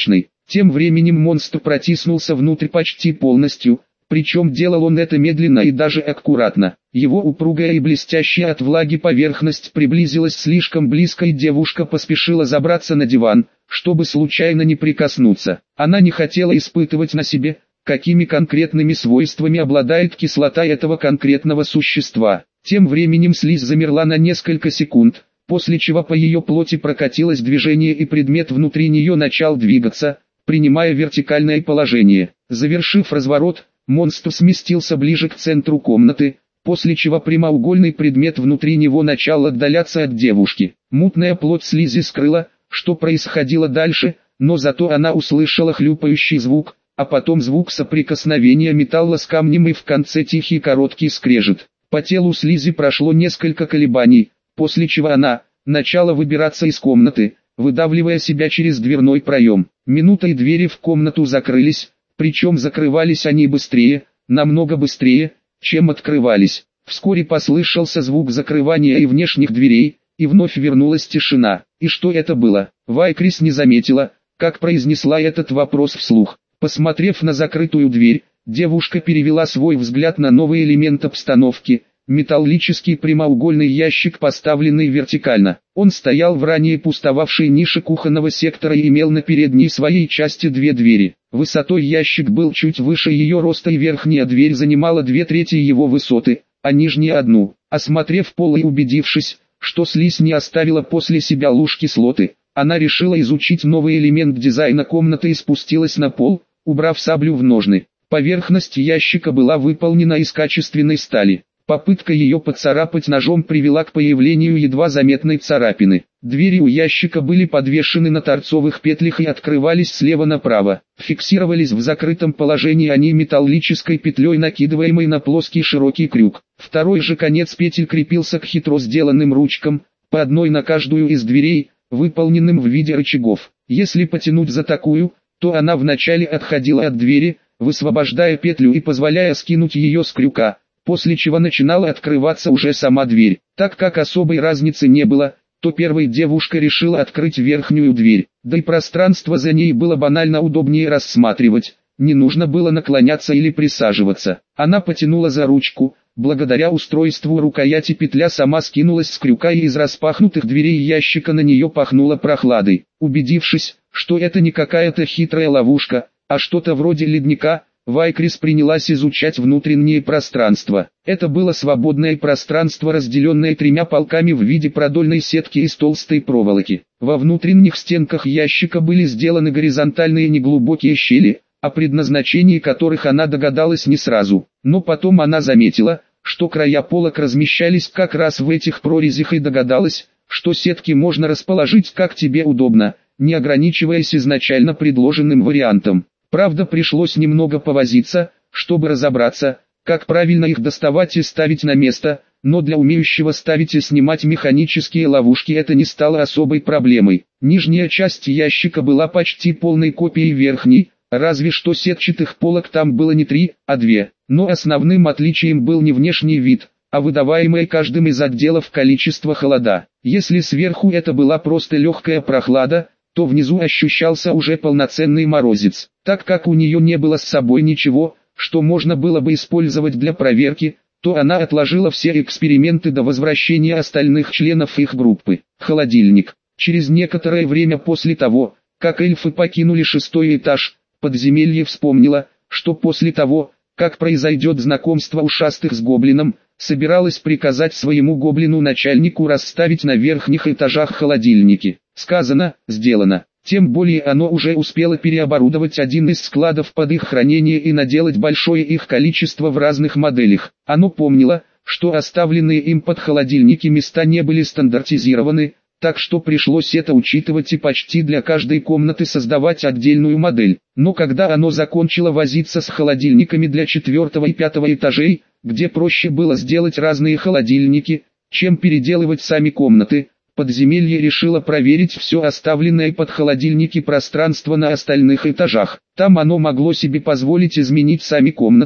Speaker 1: Тем временем монстр протиснулся внутрь почти полностью, причем делал он это медленно и даже аккуратно. Его упругая и блестящая от влаги поверхность приблизилась слишком близко, и девушка поспешила забраться на диван, чтобы случайно не прикоснуться. Она не хотела испытывать на себе, какими конкретными свойствами обладает кислота этого конкретного существа. Тем временем слизь замерла на несколько секунд, после чего по ее плоти прокатилось движение, и предмет внутри нее начал двигаться, принимая вертикальное положение. Завершив разворот, монстр сместился ближе к центру комнаты, после чего прямоугольный предмет внутри него начал отдаляться от девушки. Мутная плоть слизи скрыла, что происходило дальше, но зато она услышала хлюпающий звук, а потом звук соприкосновения металла с камнем и в конце тихий короткий скрежет. По телу слизи прошло несколько колебаний, после чего она начала выбираться из комнаты, выдавливая себя через дверной проем. Минутой двери в комнату закрылись, причем закрывались они быстрее, намного быстрее, чем открывались. Вскоре послышался звук закрывания и внешних дверей, и вновь вернулась тишина. И что это было? Вайкрис не заметила, как произнесла этот вопрос вслух. Посмотрев на закрытую дверь, девушка перевела свой взгляд на новый элемент обстановки – металлический прямоугольный ящик, поставленный вертикально. Он стоял в ранее пустовавшей нише кухонного сектора и имел на передней своей части две двери. Высотой ящик был чуть выше ее роста, и верхняя дверь занимала две трети его высоты, а нижняя одну. Осмотрев пол и убедившись, что слизь не оставила после себя луж кислоты, она решила изучить новый элемент дизайна комнаты и спустилась на пол, убрав саблю в ножны. Поверхность ящика была выполнена из качественной стали. Попытка ее поцарапать ножом привела к появлению едва заметной царапины. Двери у ящика были подвешены на торцовых петлях и открывались слева направо. Фиксировались в закрытом положении они металлической петлей, накидываемой на плоский широкий крюк. Второй же конец петель крепился к хитро сделанным ручкам, по одной на каждую из дверей, выполненным в виде рычагов. Если потянуть за такую, то она вначале отходила от двери, высвобождая петлю и позволяя скинуть ее с крюка, после чего начинала открываться уже сама дверь. Так как особой разницы не было, то первой девушка решила открыть верхнюю дверь, да и пространство за ней было банально удобнее рассматривать, не нужно было наклоняться или присаживаться. Она потянула за ручку, благодаря устройству рукояти петля сама скинулась с крюка, и из распахнутых дверей ящика на нее пахнуло прохладой. Убедившись, что это не какая-то хитрая ловушка, а что-то вроде ледника, Вайкрис принялась изучать внутреннее пространство. Это было свободное пространство, разделенное тремя полками в виде продольной сетки из толстой проволоки. Во внутренних стенках ящика были сделаны горизонтальные неглубокие щели, о предназначении которых она догадалась не сразу. Но потом она заметила, что края полок размещались как раз в этих прорезях, и догадалась, что сетки можно расположить как тебе удобно, не ограничиваясь изначально предложенным вариантом. Правда, пришлось немного повозиться, чтобы разобраться, как правильно их доставать и ставить на место, но для умеющего ставить и снимать механические ловушки это не стало особой проблемой. Нижняя часть ящика была почти полной копией верхней, разве что сетчатых полок там было не три, а две. Но основным отличием был не внешний вид, а выдаваемое каждым из отделов количество холода. Если сверху это была просто легкая прохлада, то внизу ощущался уже полноценный морозец. Так как у нее не было с собой ничего, что можно было бы использовать для проверки, то она отложила все эксперименты до возвращения остальных членов их группы. Холодильник. Через некоторое время после того, как эльфы покинули шестой этаж, подземелье вспомнила, что после того, как произойдет знакомство ушастых с гоблином, собиралась приказать своему гоблину-начальнику расставить на верхних этажах холодильники. Сказано, сделано. Тем более оно уже успело переоборудовать один из складов под их хранение и наделать большое их количество в разных моделях. Оно помнило, что оставленные им под холодильники места не были стандартизированы, так что пришлось это учитывать и почти для каждой комнаты создавать отдельную модель. Но когда оно закончило возиться с холодильниками для четвертого и пятого этажей, где проще было сделать разные холодильники, чем переделывать сами комнаты, подземелье решило проверить все оставленное под холодильники пространство на остальных этажах. Там оно могло себе позволить изменить сами комнаты,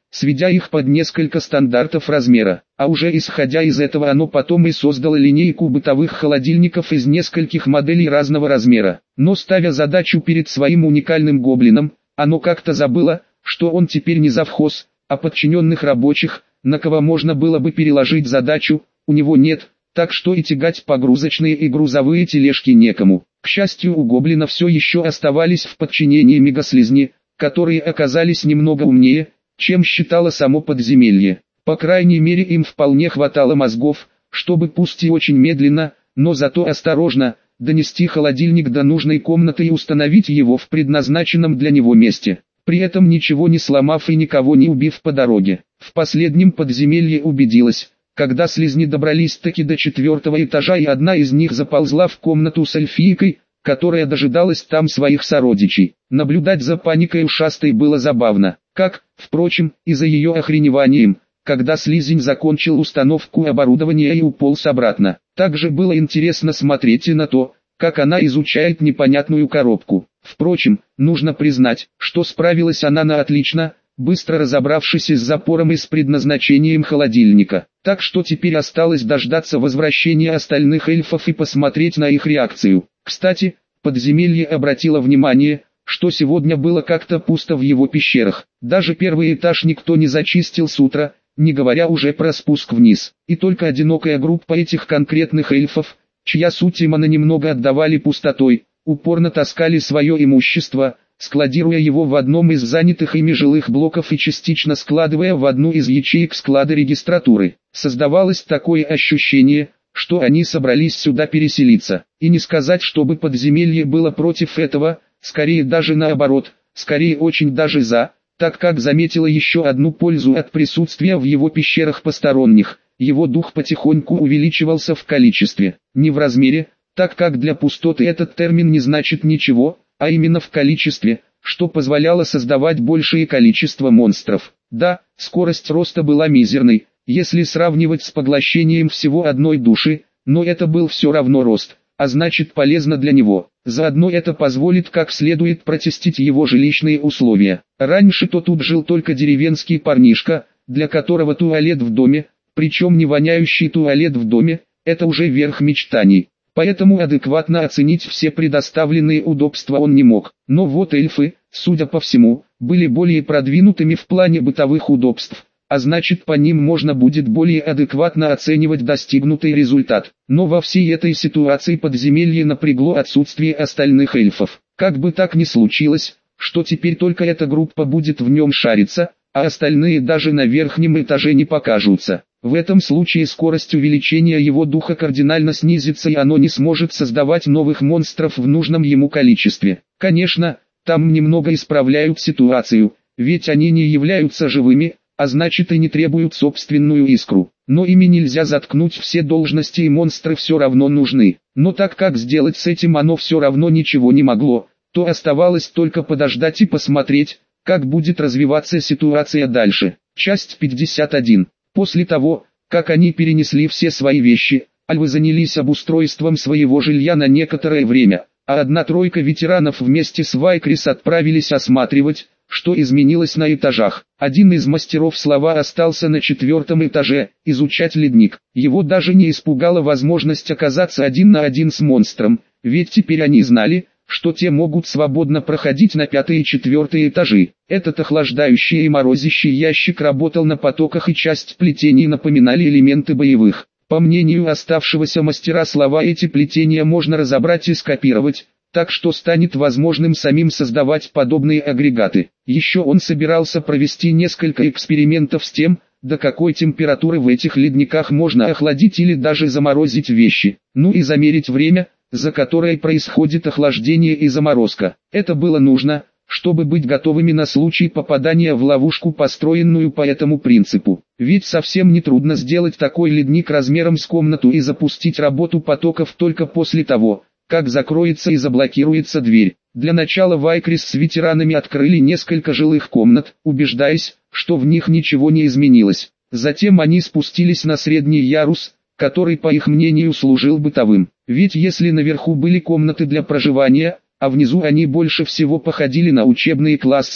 Speaker 1: сведя их под несколько стандартов размера, а уже исходя из этого оно потом и создало линейку бытовых холодильников из нескольких моделей разного размера. Но ставя задачу перед своим уникальным гоблином, оно как-то забыло, что он теперь не завхоз, а подчиненных рабочих, на кого можно было бы переложить задачу, у него нет, так что и тягать погрузочные и грузовые тележки некому. К счастью, у гоблина все еще оставались в подчинении мегаслизни, которые оказались немного умнее, чем считало само подземелье. По крайней мере им вполне хватало мозгов, чтобы пусть и очень медленно, но зато осторожно, донести холодильник до нужной комнаты и установить его в предназначенном для него месте, при этом ничего не сломав и никого не убив по дороге. В последнем подземелье убедилась, когда слизни добрались-таки до четвертого этажа и одна из них заползла в комнату с эльфийкой, которая дожидалась там своих сородичей. Наблюдать за паникой ушастой было забавно, как, впрочем, и за ее охреневанием, когда слизень закончил установку оборудования и уполз обратно. Также было интересно смотреть и на то, как она изучает непонятную коробку. Впрочем, нужно признать, что справилась она на отлично, быстро разобравшись с запором и с предназначением холодильника. Так что теперь осталось дождаться возвращения остальных эльфов и посмотреть на их реакцию. Кстати, подземелье обратило внимание, что сегодня было как-то пусто в его пещерах. Даже первый этаж никто не зачистил с утра, не говоря уже про спуск вниз. И только одинокая группа этих конкретных эльфов, чья суть именно немного отдавали пустотой, упорно таскали свое имущество, складируя его в одном из занятых ими жилых блоков и частично складывая в одну из ячеек склада регистратуры. Создавалось такое ощущение, что они собрались сюда переселиться. И не сказать, чтобы подземелье было против этого, скорее даже наоборот, скорее очень даже за, так как заметила еще одну пользу от присутствия в его пещерах посторонних. Его дух потихоньку увеличивался в количестве, не в размере, так как для пустоты этот термин не значит ничего, а именно в количестве, что позволяло создавать большее количество монстров. Да, скорость роста была мизерной, если сравнивать с поглощением всего одной души, но это был все равно рост, а значит полезно для него. Заодно это позволит как следует протестить его жилищные условия. Раньше-то тут жил только деревенский парнишка, для которого туалет в доме, причем не воняющий туалет в доме, это уже верх мечтаний. Поэтому адекватно оценить все предоставленные удобства он не мог. Но вот эльфы, судя по всему, были более продвинутыми в плане бытовых удобств, а значит по ним можно будет более адекватно оценивать достигнутый результат. Но во всей этой ситуации подземелье напрягло отсутствие остальных эльфов. Как бы так ни случилось, что теперь только эта группа будет в нем шариться, а остальные даже на верхнем этаже не покажутся. В этом случае скорость увеличения его духа кардинально снизится и оно не сможет создавать новых монстров в нужном ему количестве. Конечно, там немного исправляют ситуацию, ведь они не являются живыми, а значит и не требуют собственную искру. Но ими нельзя заткнуть все должности и монстры все равно нужны. Но так как сделать с этим оно все равно ничего не могло, то оставалось только подождать и посмотреть, как будет развиваться ситуация дальше. Часть пятьдесят один. После того, как они перенесли все свои вещи, альвы занялись обустройством своего жилья на некоторое время, а одна тройка ветеранов вместе с Вайкрис отправились осматривать, что изменилось на этажах. Один из мастеров слова остался на четвертом этаже, изучать ледник. Его даже не испугала возможность оказаться один на один с монстром, ведь теперь они знали, что те могут свободно проходить на пятый и четвертый этажи. Этот охлаждающий и морозящий ящик работал на потоках и часть плетений напоминали элементы боевых. По мнению оставшегося мастера слова эти плетения можно разобрать и скопировать, так что станет возможным самим создавать подобные агрегаты. Еще он собирался провести несколько экспериментов с тем, до какой температуры в этих ледниках можно охладить или даже заморозить вещи, ну и замерить время, за которое происходит охлаждение и заморозка. Это было нужно, чтобы быть готовыми на случай попадания в ловушку, построенную по этому принципу. Ведь совсем не трудно сделать такой ледник размером с комнату и запустить работу потоков только после того, как закроется и заблокируется дверь. Для начала Вайкрис с ветеранами открыли несколько жилых комнат, убеждаясь, что в них ничего не изменилось. Затем они спустились на средний ярус, который по их мнению служил бытовым. Ведь если наверху были комнаты для проживания, а внизу они больше всего походили на учебные классы,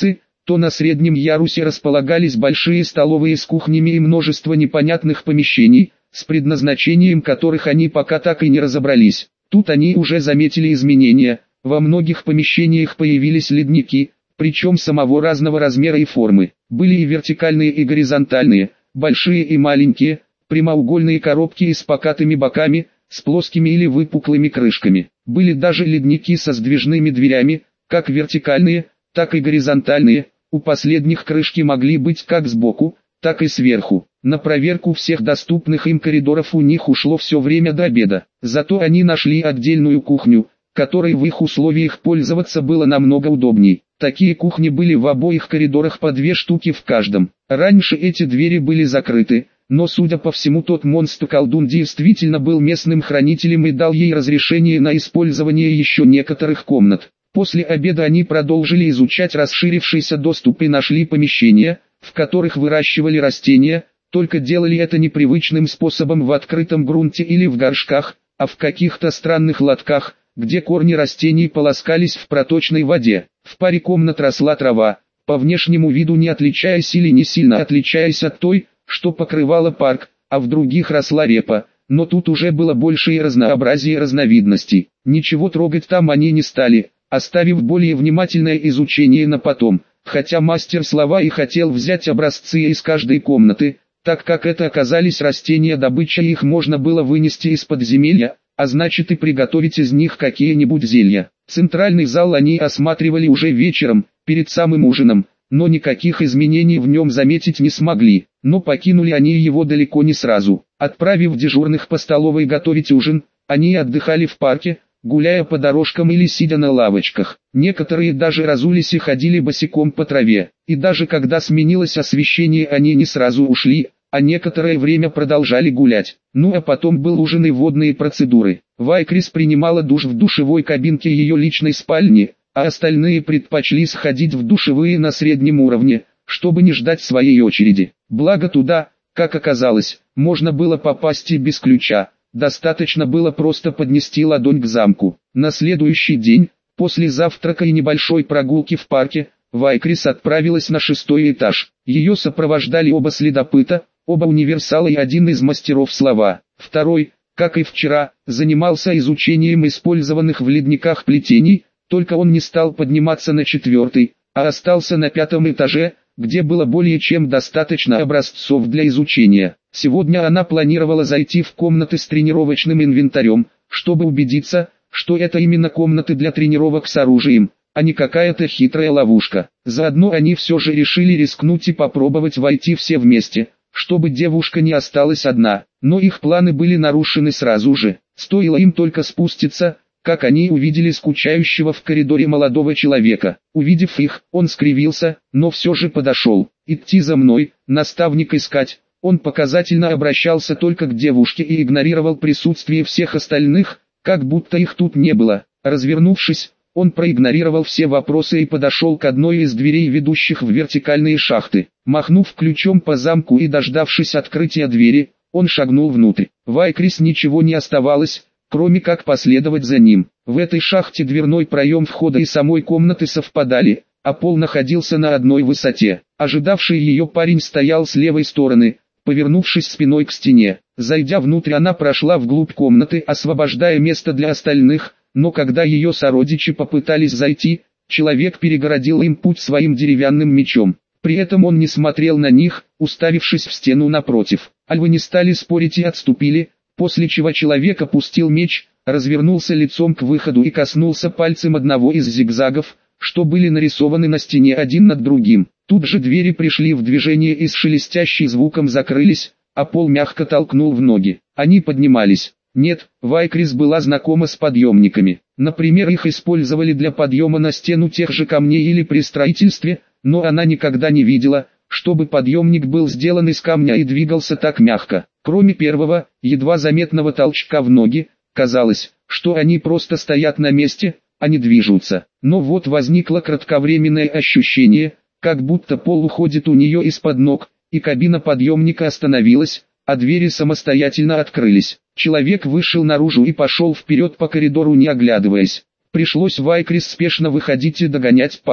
Speaker 1: то на среднем ярусе располагались большие столовые с кухнями и множество непонятных помещений, с предназначением которых они пока так и не разобрались. Тут они уже заметили изменения, во многих помещениях появились ледники, причем самого разного размера и формы. Были и вертикальные, и горизонтальные, большие и маленькие, прямоугольные коробки и с покатыми боками, с плоскими или выпуклыми крышками. Были даже ледники со сдвижными дверями, как вертикальные, так и горизонтальные. У последних крышки могли быть как сбоку, так и сверху. На проверку всех доступных им коридоров у них ушло все время до обеда. Зато они нашли отдельную кухню, которой в их условиях пользоваться было намного удобней. Такие кухни были в обоих коридорах по две штуки в каждом. Раньше эти двери были закрыты, но судя по всему тот монстр-колдун действительно был местным хранителем и дал ей разрешение на использование еще некоторых комнат. После обеда они продолжили изучать расширившийся доступ и нашли помещения, в которых выращивали растения, только делали это непривычным способом в открытом грунте или в горшках, а в каких-то странных лотках, где корни растений полоскались в проточной воде. В паре комнат росла трава, по внешнему виду не отличаясь или не сильно отличаясь от той, что покрывала парк, а в других росла репа, но тут уже было большее разнообразие разновидностей. Ничего трогать там они не стали, оставив более внимательное изучение на потом, хотя мастер слова и хотел взять образцы из каждой комнаты, так как это оказались растения добыча и их можно было вынести из подземелья, а значит и приготовить из них какие-нибудь зелья. Центральный зал они осматривали уже вечером, перед самым ужином, но никаких изменений в нем заметить не смогли, но покинули они его далеко не сразу. Отправив дежурных по столовой готовить ужин, они отдыхали в парке, гуляя по дорожкам или сидя на лавочках. Некоторые даже разулись и ходили босиком по траве, и даже когда сменилось освещение они не сразу ушли, а некоторое время продолжали гулять. Ну а потом был ужин и водные процедуры. Вайкрис принимала душ в душевой кабинке ее личной спальни, а остальные предпочли сходить в душевые на среднем уровне, чтобы не ждать своей очереди. Благо туда, как оказалось, можно было попасть и без ключа, достаточно было просто поднести ладонь к замку. На следующий день, после завтрака и небольшой прогулки в парке, Вайкрис отправилась на шестой этаж. Ее сопровождали оба следопыта, оба универсала и один из мастеров слова. Второй, как и вчера, занимался изучением использованных в ледниках плетений, только он не стал подниматься на четвертый, а остался на пятом этаже, где было более чем достаточно образцов для изучения. Сегодня она планировала зайти в комнаты с тренировочным инвентарем, чтобы убедиться, что это именно комнаты для тренировок с оружием, а не какая-то хитрая ловушка. Заодно они все же решили рискнуть и попробовать войти все вместе, чтобы девушка не осталась одна. Но их планы были нарушены сразу же. Стоило им только спуститься, как они увидели скучающего в коридоре молодого человека. Увидев их, он скривился, но все же подошел. «Идти за мной, наставник искать». Он показательно обращался только к девушке и игнорировал присутствие всех остальных, как будто их тут не было. Развернувшись, он проигнорировал все вопросы и подошел к одной из дверей, ведущих в вертикальные шахты. Махнув ключом по замку и дождавшись открытия двери, он шагнул внутрь. Вайкрис ничего не оставалось, кроме как последовать за ним. В этой шахте дверной проем входа и самой комнаты совпадали, а пол находился на одной высоте. Ожидавший ее парень стоял с левой стороны, повернувшись спиной к стене. Зайдя внутрь, она прошла вглубь комнаты, освобождая место для остальных, но когда ее сородичи попытались зайти, человек перегородил им путь своим деревянным мечом. При этом он не смотрел на них, уставившись в стену напротив. Альвы не стали спорить и отступили, после чего человек опустил меч, развернулся лицом к выходу и коснулся пальцем одного из зигзагов, что были нарисованы на стене один над другим. Тут же двери пришли в движение и с шелестящим звуком закрылись, а пол мягко толкнул в ноги. Они поднимались. Нет, Вайкрис была знакома с подъемниками. Например, их использовали для подъема на стену тех же камней или при строительстве, но она никогда не видела, чтобы подъемник был сделан из камня и двигался так мягко. Кроме первого, едва заметного толчка в ноги, казалось, что они просто стоят на месте, а не движутся. Но вот возникло кратковременное ощущение, как будто пол уходит у нее из-под ног, и кабина подъемника остановилась, а двери самостоятельно открылись. Человек вышел наружу и пошел вперед по коридору, не оглядываясь. Пришлось Вайкрис спешно выходить и догонять парня.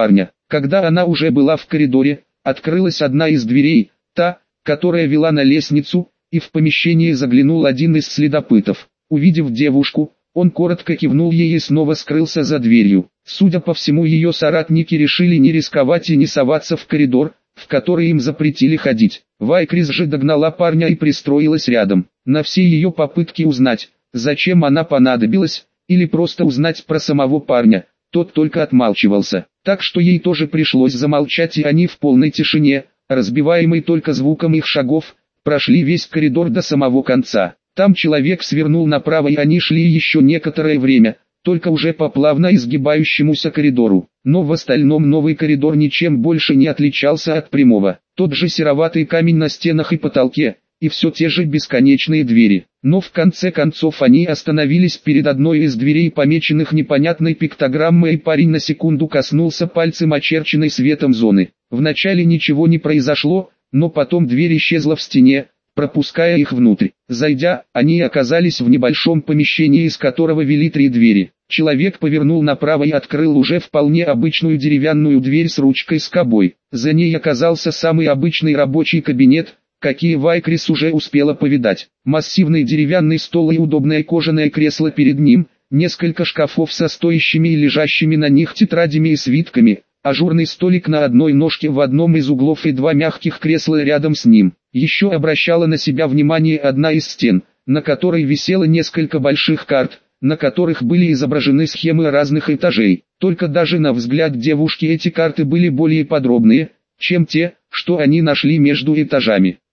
Speaker 1: Когда она уже была в коридоре, открылась одна из дверей, та, которая вела на лестницу, и в помещение заглянул один из следопытов. Увидев девушку, он коротко кивнул ей и снова скрылся за дверью. Судя по всему, ее соратники решили не рисковать и не соваться в коридор, в который им запретили ходить. Вайкрис же догнала парня и пристроилась рядом. На все ее попытки узнать, зачем она понадобилась, или просто узнать про самого парня, тот только отмалчивался. Так что ей тоже пришлось замолчать, и они в полной тишине, разбиваемой только звуком их шагов, прошли весь коридор до самого конца. Там человек свернул направо, и они шли еще некоторое время, только уже по плавно изгибающемуся коридору. Но в остальном новый коридор ничем больше не отличался от прямого. Тот же сероватый камень на стенах и потолке, и все те же бесконечные двери. Но в конце концов они остановились перед одной из дверей, помеченных непонятной пиктограммой, и парень на секунду коснулся пальцем очерченной светом зоны. Вначале ничего не произошло, но потом дверь исчезла в стене, пропуская их внутрь. Зайдя, они оказались в небольшом помещении, из которого вели три двери. Человек повернул направо и открыл уже вполне обычную деревянную дверь с ручкой-скобой. За ней оказался самый обычный рабочий кабинет, какие Вайкрис уже успела повидать. Массивный деревянный стол и удобное кожаное кресло перед ним, несколько шкафов со стоящими и лежащими на них тетрадями и свитками, ажурный столик на одной ножке в одном из углов и два мягких кресла рядом с ним. Еще обращала на себя внимание одна из стен, на которой висело несколько больших карт, на которых были изображены схемы разных этажей. Только даже на взгляд девушки эти карты были более подробные, чем те, что они нашли между этажами.